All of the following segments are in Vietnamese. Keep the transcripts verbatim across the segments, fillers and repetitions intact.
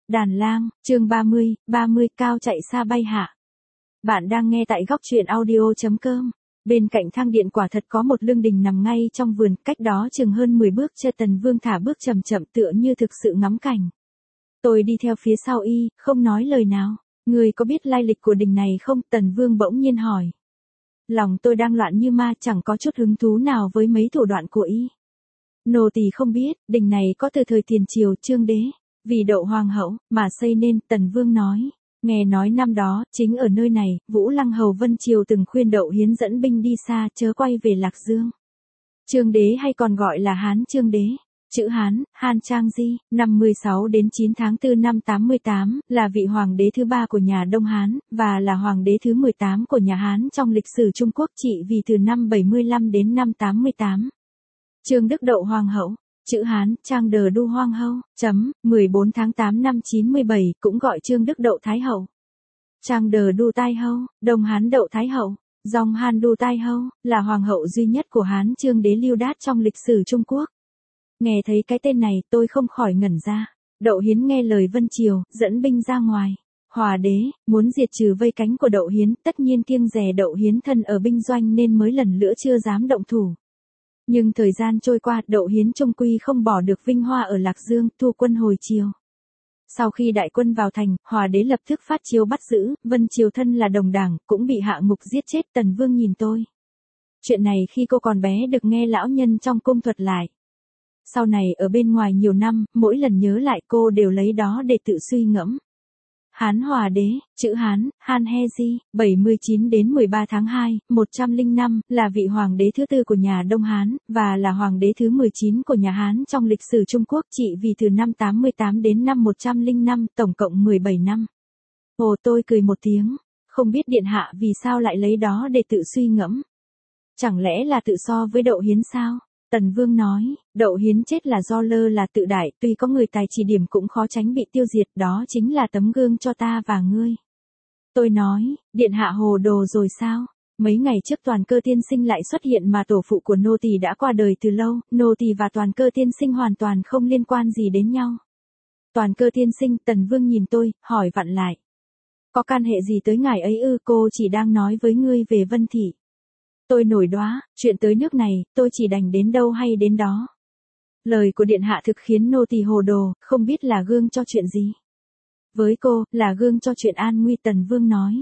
Đàn lang, chương ba mươi, ba mươi cao chạy xa bay hạ. Bạn đang nghe tại góc truyện audio chấm com. Bên cạnh thang điện quả thật có một lương đình nằm ngay trong vườn, cách đó chừng hơn mười bước. Cho Tần Vương thả bước chậm chậm tựa như thực sự ngắm cảnh. Tôi đi theo phía sau y, không nói lời nào. Người có biết lai lịch của đình này không? Tần Vương bỗng nhiên hỏi. Lòng tôi đang loạn như ma, chẳng có chút hứng thú nào với mấy thủ đoạn của y. Nô tỳ không biết, đình này có từ thời tiền triều Trương đế, vì đậu hoàng hậu, mà xây nên. Tần Vương nói, nghe nói năm đó, chính ở nơi này, Vũ Lăng Hầu Vân Triều từng khuyên Đậu Hiến dẫn binh đi xa, chớ quay về Lạc Dương. Trương đế hay còn gọi là Hán Trương đế, chữ Hán, Han Trang Di, năm mười sáu đến chín tháng tư năm tám mươi tám, là vị hoàng đế thứ ba của nhà Đông Hán, và là hoàng đế thứ mười tám của nhà Hán trong lịch sử Trung Quốc, trị vì từ năm bảy mươi lăm đến năm tám mươi tám. Trương Đức Đậu Hoàng hậu, chữ Hán, Trang Đờ Đu Hoang Hâu, chấm, mười bốn tháng tám năm chín mươi bảy, cũng gọi Trương Đức Đậu Thái hậu. Trang Đờ Đu Tai Hâu, Đông Hán Đậu Thái hậu, Dòng Hán Đu Tai Hâu, là hoàng hậu duy nhất của Hán Trương đế Lưu Đát trong lịch sử Trung Quốc. Nghe thấy cái tên này, tôi không khỏi ngẩn ra. Đậu Hiến nghe lời Vân Triều, dẫn binh ra ngoài. Hòa đế, muốn diệt trừ vây cánh của Đậu Hiến, tất nhiên kiêng dè Đậu Hiến thân ở binh doanh nên mới lần nữa chưa dám động thủ. Nhưng thời gian trôi qua, Đậu Hiến trung quy không bỏ được vinh hoa ở Lạc Dương, thu quân hồi triều. Sau khi đại quân vào thành, Hòa đế lập tức phát chiếu bắt giữ, Vân Triều thân là đồng đảng, cũng bị hạ ngục giết chết. Tần Vương nhìn tôi. Chuyện này khi cô còn bé được nghe lão nhân trong cung thuật lại. Sau này ở bên ngoài nhiều năm, mỗi lần nhớ lại cô đều lấy đó để tự suy ngẫm. Hán Hòa đế, chữ Hán, Han He Di, bảy mươi chín đến mười ba tháng hai, một trăm lẻ năm, là vị hoàng đế thứ tư của nhà Đông Hán, và là hoàng đế thứ mười chín của nhà Hán trong lịch sử Trung Quốc, trị vì từ năm tám mươi tám đến năm một trăm lẻ năm, tổng cộng mười bảy năm. Ồ, tôi cười một tiếng, không biết điện hạ vì sao lại lấy đó để tự suy ngẫm. Chẳng lẽ là tự so với Đậu Hiến sao? Tần Vương nói, Đậu Hiến chết là do lơ là tự đại, tuy có người tài chỉ điểm cũng khó tránh bị tiêu diệt, đó chính là tấm gương cho ta và ngươi. Tôi nói, điện hạ hồ đồ rồi sao? Mấy ngày trước Toàn Cơ tiên sinh lại xuất hiện mà tổ phụ của nô tỳ đã qua đời từ lâu, nô tỳ và Toàn Cơ tiên sinh hoàn toàn không liên quan gì đến nhau. Toàn Cơ tiên sinh, Tần Vương nhìn tôi, hỏi vặn lại. Có can hệ gì tới ngài ấy ư? Cô chỉ đang nói với ngươi về Vân Thị. Tôi nổi đoá, chuyện tới nước này, tôi chỉ đành đến đâu hay đến đó. Lời của điện hạ thực khiến nô tỳ hồ đồ, không biết là gương cho chuyện gì. Với cô, là gương cho chuyện an nguy. Tần Vương nói.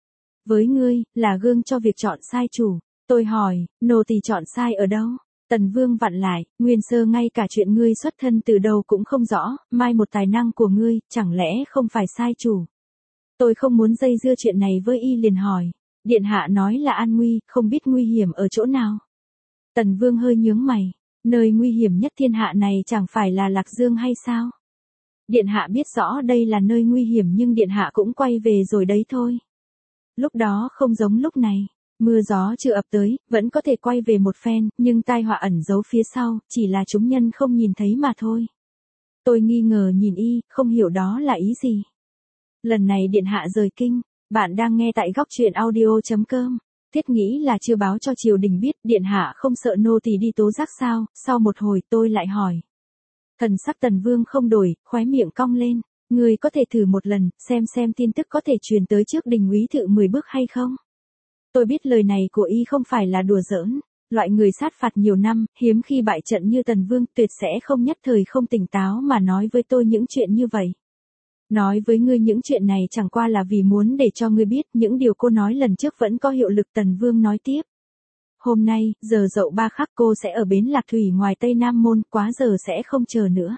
Với ngươi, là gương cho việc chọn sai chủ. Tôi hỏi, nô tỳ chọn sai ở đâu? Tần Vương vặn lại, nguyên sơ ngay cả chuyện ngươi xuất thân từ đâu cũng không rõ, mai một tài năng của ngươi, chẳng lẽ không phải sai chủ? Tôi không muốn dây dưa chuyện này với y liền hỏi. Điện hạ nói là an nguy, không biết nguy hiểm ở chỗ nào. Tần Vương hơi nhướng mày, nơi nguy hiểm nhất thiên hạ này chẳng phải là Lạc Dương hay sao? Điện hạ biết rõ đây là nơi nguy hiểm nhưng điện hạ cũng quay về rồi đấy thôi. Lúc đó không giống lúc này, mưa gió chưa ập tới, vẫn có thể quay về một phen, nhưng tai họa ẩn giấu phía sau, chỉ là chúng nhân không nhìn thấy mà thôi. Tôi nghi ngờ nhìn y, không hiểu đó là ý gì. Lần này điện hạ rời kinh. Bạn đang nghe tại góc truyện audio chấm com. Thiết nghĩ là chưa báo cho triều đình biết, điện hạ không sợ nô tỳ đi tố giác sao? Sau một hồi tôi lại hỏi. Thần sắc Tần Vương không đổi, khóe miệng cong lên. Người có thể thử một lần, xem xem tin tức có thể truyền tới trước đình úy thự mười bước hay không? Tôi biết lời này của y không phải là đùa giỡn. Loại người sát phạt nhiều năm, hiếm khi bại trận như Tần Vương, tuyệt sẽ không nhất thời không tỉnh táo mà nói với tôi những chuyện như vậy. Nói với ngươi những chuyện này chẳng qua là vì muốn để cho ngươi biết những điều cô nói lần trước vẫn có hiệu lực. Tần Vương nói tiếp. Hôm nay, giờ dậu ba khắc cô sẽ ở bến Lạc Thủy ngoài Tây Nam Môn, quá giờ sẽ không chờ nữa.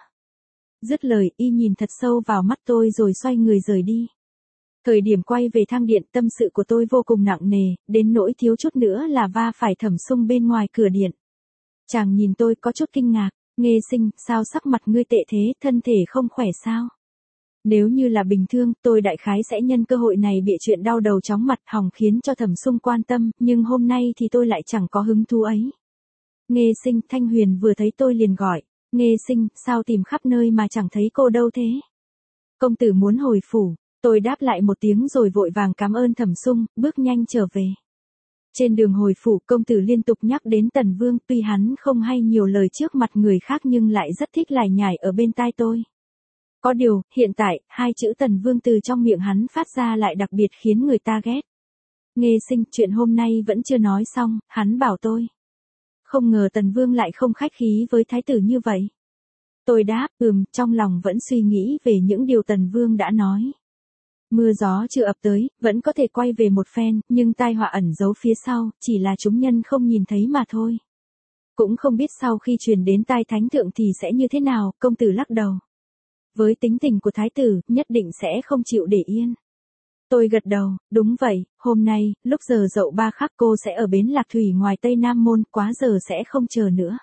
Dứt lời, y nhìn thật sâu vào mắt tôi rồi xoay người rời đi. Thời điểm quay về thang điện, tâm sự của tôi vô cùng nặng nề, đến nỗi thiếu chút nữa là va phải Thẩm Sung bên ngoài cửa điện. Chàng nhìn tôi có chút kinh ngạc, Nghê Sinh, sao sắc mặt ngươi tệ thế, thân thể không khỏe sao? Nếu như là bình thường, tôi đại khái sẽ nhân cơ hội này bịa chuyện đau đầu chóng mặt hòng khiến cho Thẩm Sung quan tâm, nhưng hôm nay thì tôi lại chẳng có hứng thú ấy. Nghê Sinh, Thanh Huyền vừa thấy tôi liền gọi. Nghê Sinh, sao tìm khắp nơi mà chẳng thấy cô đâu thế? Công tử muốn hồi phủ. Tôi đáp lại một tiếng rồi vội vàng cảm ơn Thẩm Sung, bước nhanh trở về. Trên đường hồi phủ, công tử liên tục nhắc đến Tần Vương, tuy hắn không hay nhiều lời trước mặt người khác nhưng lại rất thích lải nhải ở bên tai tôi. Có điều, hiện tại, hai chữ Tần Vương từ trong miệng hắn phát ra lại đặc biệt khiến người ta ghét. Nghê Sinh, chuyện hôm nay vẫn chưa nói xong, hắn bảo tôi. Không ngờ Tần Vương lại không khách khí với thái tử như vậy. Tôi đáp, ừm, trong lòng vẫn suy nghĩ về những điều Tần Vương đã nói. Mưa gió chưa ập tới, vẫn có thể quay về một phen, nhưng tai họa ẩn giấu phía sau, chỉ là chúng nhân không nhìn thấy mà thôi. Cũng không biết sau khi truyền đến tai thánh thượng thì sẽ như thế nào, công tử lắc đầu. Với tính tình của thái tử, nhất định sẽ không chịu để yên. Tôi gật đầu, đúng vậy, hôm nay, lúc giờ dậu ba khắc cô sẽ ở bến Lạc Thủy ngoài Tây Nam Môn, quá giờ sẽ không chờ nữa.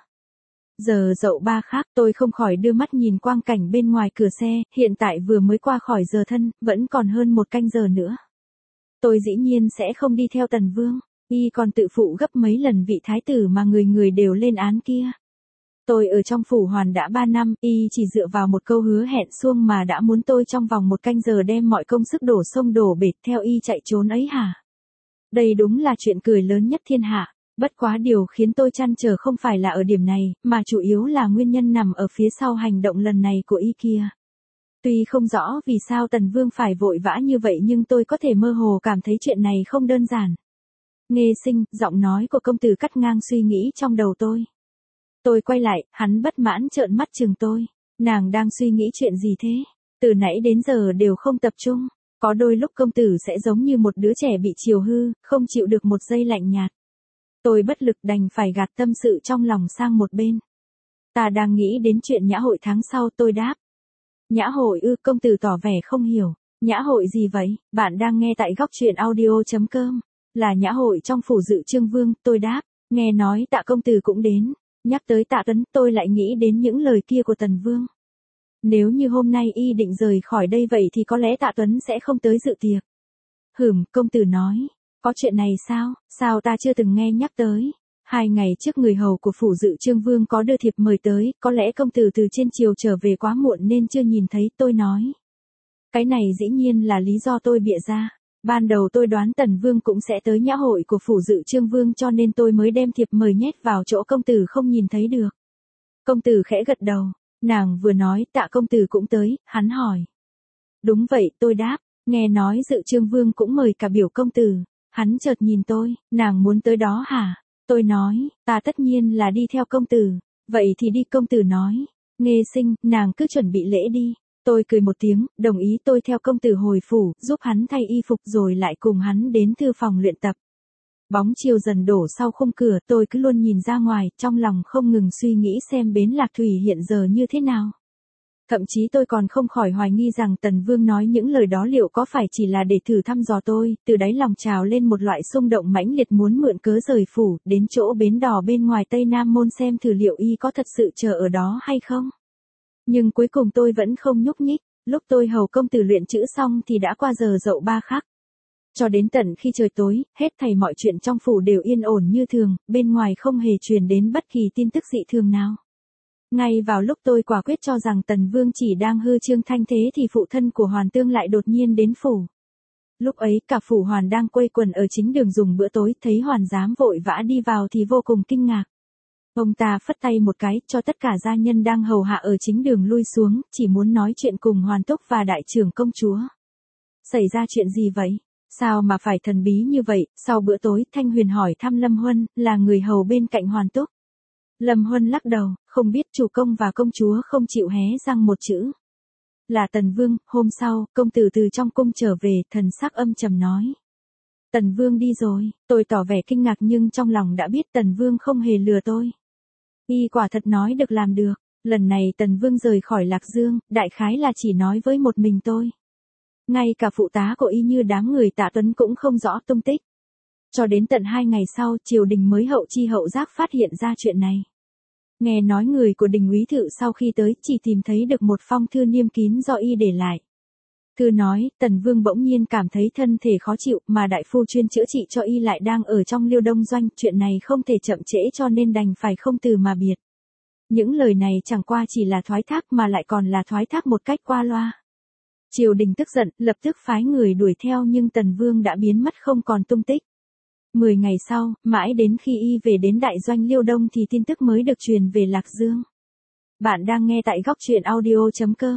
Giờ dậu ba khắc, tôi không khỏi đưa mắt nhìn quang cảnh bên ngoài cửa xe, hiện tại vừa mới qua khỏi giờ thân, vẫn còn hơn một canh giờ nữa. Tôi dĩ nhiên sẽ không đi theo Tần Vương, y còn tự phụ gấp mấy lần vị thái tử mà người người đều lên án kia. Tôi ở trong phủ hoàn đã ba năm, y chỉ dựa vào một câu hứa hẹn suông mà đã muốn tôi trong vòng một canh giờ đem mọi công sức đổ sông đổ bể theo y chạy trốn ấy hả? Đây đúng là chuyện cười lớn nhất thiên hạ, bất quá điều khiến tôi trăn trở không phải là ở điểm này, mà chủ yếu là nguyên nhân nằm ở phía sau hành động lần này của y kia. Tuy không rõ vì sao Tần Vương phải vội vã như vậy nhưng tôi có thể mơ hồ cảm thấy chuyện này không đơn giản. Nghê Sinh, giọng nói của công tử cắt ngang suy nghĩ trong đầu tôi. Tôi quay lại, hắn bất mãn trợn mắt chừng tôi. Nàng đang suy nghĩ chuyện gì thế? Từ nãy đến giờ đều không tập trung. Có đôi lúc công tử sẽ giống như một đứa trẻ bị chiều hư, không chịu được một giây lạnh nhạt. Tôi bất lực đành phải gạt tâm sự trong lòng sang một bên. Ta đang nghĩ đến chuyện nhã hội tháng sau, tôi đáp. Nhã hội ư? Công tử tỏ vẻ không hiểu. Nhã hội gì vậy? Bạn đang nghe tại góc truyện audio chấm com. Là nhã hội trong phủ dự Trương Vương, tôi đáp. Nghe nói Tạ công tử cũng đến. Nhắc tới Tạ Tuấn, tôi lại nghĩ đến những lời kia của Tần Vương. Nếu như hôm nay y định rời khỏi đây vậy thì có lẽ Tạ Tuấn sẽ không tới dự tiệc. Hửm, công tử nói. Có chuyện này sao? Sao ta chưa từng nghe nhắc tới? Hai ngày trước người hầu của phủ dự Trương Vương có đưa thiệp mời tới, có lẽ công tử từ trên chiều trở về quá muộn nên chưa nhìn thấy, tôi nói. Cái này dĩ nhiên là lý do tôi bịa ra. Ban đầu tôi đoán Tần Vương cũng sẽ tới nhã hội của phủ dự Trương Vương cho nên tôi mới đem thiệp mời nhét vào chỗ công tử không nhìn thấy được. Công tử khẽ gật đầu, nàng vừa nói Tạ công tử cũng tới, hắn hỏi. Đúng vậy, tôi đáp, nghe nói dự Trương Vương cũng mời cả biểu công tử. Hắn chợt nhìn tôi, nàng muốn tới đó hả? Tôi nói, ta tất nhiên là đi theo công tử. Vậy thì đi, công tử nói. Nghê Sinh, nàng cứ chuẩn bị lễ đi. Tôi cười một tiếng, đồng ý. Tôi theo công tử hồi phủ, giúp hắn thay y phục rồi lại cùng hắn đến thư phòng luyện tập. Bóng chiều dần đổ sau khung cửa, tôi cứ luôn nhìn ra ngoài, trong lòng không ngừng suy nghĩ xem bến Lạc Thủy hiện giờ như thế nào. Thậm chí tôi còn không khỏi hoài nghi rằng Tần Vương nói những lời đó liệu có phải chỉ là để thử thăm dò tôi, từ đáy lòng trào lên một loại xung động mãnh liệt muốn mượn cớ rời phủ, đến chỗ bến đò bên ngoài Tây Nam Môn xem thử liệu y có thật sự chờ ở đó hay không. Nhưng cuối cùng tôi vẫn không nhúc nhích, lúc tôi hầu công tử luyện chữ xong thì đã qua giờ dậu ba khắc. Cho đến tận khi trời tối, hết thảy mọi chuyện trong phủ đều yên ổn như thường, bên ngoài không hề truyền đến bất kỳ tin tức dị thường nào. Ngay vào lúc tôi quả quyết cho rằng Tần Vương chỉ đang hư trương thanh thế thì phụ thân của Hoàn Tương lại đột nhiên đến phủ. Lúc ấy cả phủ Hoàn đang quây quần ở chính đường dùng bữa tối, thấy Hoàn Giám vội vã đi vào thì vô cùng kinh ngạc. Ông ta phất tay một cái cho tất cả gia nhân đang hầu hạ ở chính đường lui xuống, chỉ muốn nói chuyện cùng Hoàn Túc và đại trưởng công chúa. Xảy ra chuyện gì vậy? Sao mà phải thần bí như vậy? Sau bữa tối, Thanh Huyền hỏi thăm Lâm Huân, là người hầu bên cạnh Hoàn Túc. Lâm Huân lắc đầu, không biết. Chủ công và công chúa không chịu hé răng một chữ. Là Tần Vương. Hôm sau, công tử từ trong cung trở về, thần sắc âm trầm nói. Tần Vương đi rồi. Tôi tỏ vẻ kinh ngạc nhưng trong lòng đã biết Tần Vương không hề lừa tôi. Y quả thật nói được làm được. Lần này Tần Vương rời khỏi Lạc Dương, đại khái là chỉ nói với một mình tôi. Ngay cả phụ tá của y như đám người Tạ Tuấn cũng không rõ tung tích. Cho đến tận hai ngày sau, triều đình mới hậu chi hậu giác phát hiện ra chuyện này. Nghe nói người của Đình Úy Thự sau khi tới chỉ tìm thấy được một phong thư niêm kín do y để lại. Thư nói, Tần Vương bỗng nhiên cảm thấy thân thể khó chịu mà đại phu chuyên chữa trị cho y lại đang ở trong Liêu Đông Doanh, chuyện này không thể chậm trễ cho nên đành phải không từ mà biệt. Những lời này chẳng qua chỉ là thoái thác mà lại còn là thoái thác một cách qua loa. Triều đình tức giận, lập tức phái người đuổi theo nhưng Tần Vương đã biến mất không còn tung tích. Mười ngày sau, mãi đến khi y về đến đại doanh Liêu Đông thì tin tức mới được truyền về Lạc Dương. Bạn đang nghe tại góc truyện audio chấm com.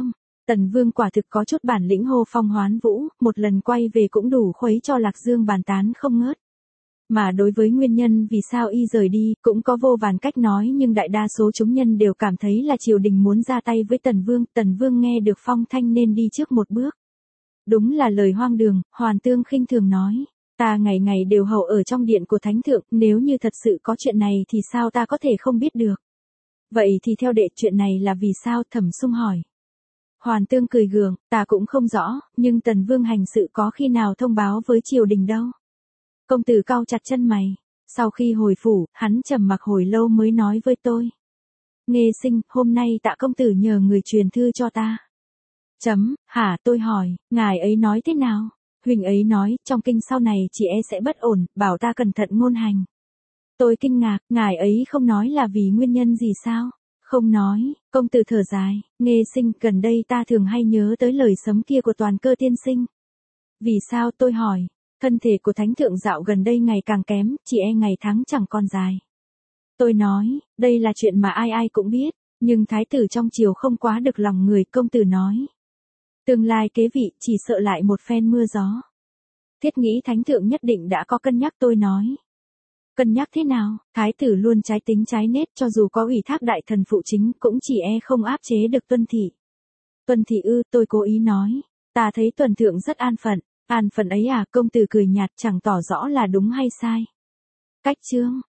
Tần Vương quả thực có chút bản lĩnh hô phong hoán vũ, một lần quay về cũng đủ khuấy cho Lạc Dương bàn tán không ngớt. Mà đối với nguyên nhân vì sao y rời đi, cũng có vô vàn cách nói nhưng đại đa số chúng nhân đều cảm thấy là triều đình muốn ra tay với Tần Vương, Tần Vương nghe được phong thanh nên đi trước một bước. Đúng là lời hoang đường, Hoàn Tương khinh thường nói. Ta ngày ngày đều hầu ở trong điện của Thánh Thượng, nếu như thật sự có chuyện này thì sao ta có thể không biết được. Vậy thì theo đệ chuyện này là vì sao, Thẩm Sung hỏi. Hoàn Tương cười gượng, ta cũng không rõ, nhưng Tần Vương hành sự có khi nào thông báo với triều đình đâu. Công tử cau chặt chân mày. Sau khi hồi phủ, hắn trầm mặc hồi lâu mới nói với tôi. Nghê Sinh, hôm nay Tạ công tử nhờ người truyền thư cho ta. Chấm, hả, tôi hỏi, ngài ấy nói thế nào? Huỳnh ấy nói, trong kinh sau này chị e sẽ bất ổn, bảo ta cẩn thận ngôn hành. Tôi kinh ngạc, ngài ấy không nói là vì nguyên nhân gì sao? Không nói, công tử thở dài, Nghê Sinh, gần đây ta thường hay nhớ tới lời sấm kia của Toàn Cơ tiên sinh. Vì sao, tôi hỏi, thân thể của Thánh Thượng dạo gần đây ngày càng kém, chỉ e ngày tháng chẳng còn dài. Tôi nói, đây là chuyện mà ai ai cũng biết, nhưng thái tử trong triều không quá được lòng người, công tử nói. Tương lai kế vị chỉ sợ lại một phen mưa gió. Thiết nghĩ Thánh Thượng nhất định đã có cân nhắc, tôi nói. Cân nhắc thế nào, thái tử luôn trái tính trái nết, cho dù có ủy thác đại thần phụ chính cũng chỉ e không áp chế được Tuân thị. Tuân thị ư, tôi cố ý nói, ta thấy Tuần Thượng rất an phận, an phận ấy à, công tử cười nhạt chẳng tỏ rõ là đúng hay sai. Cách chương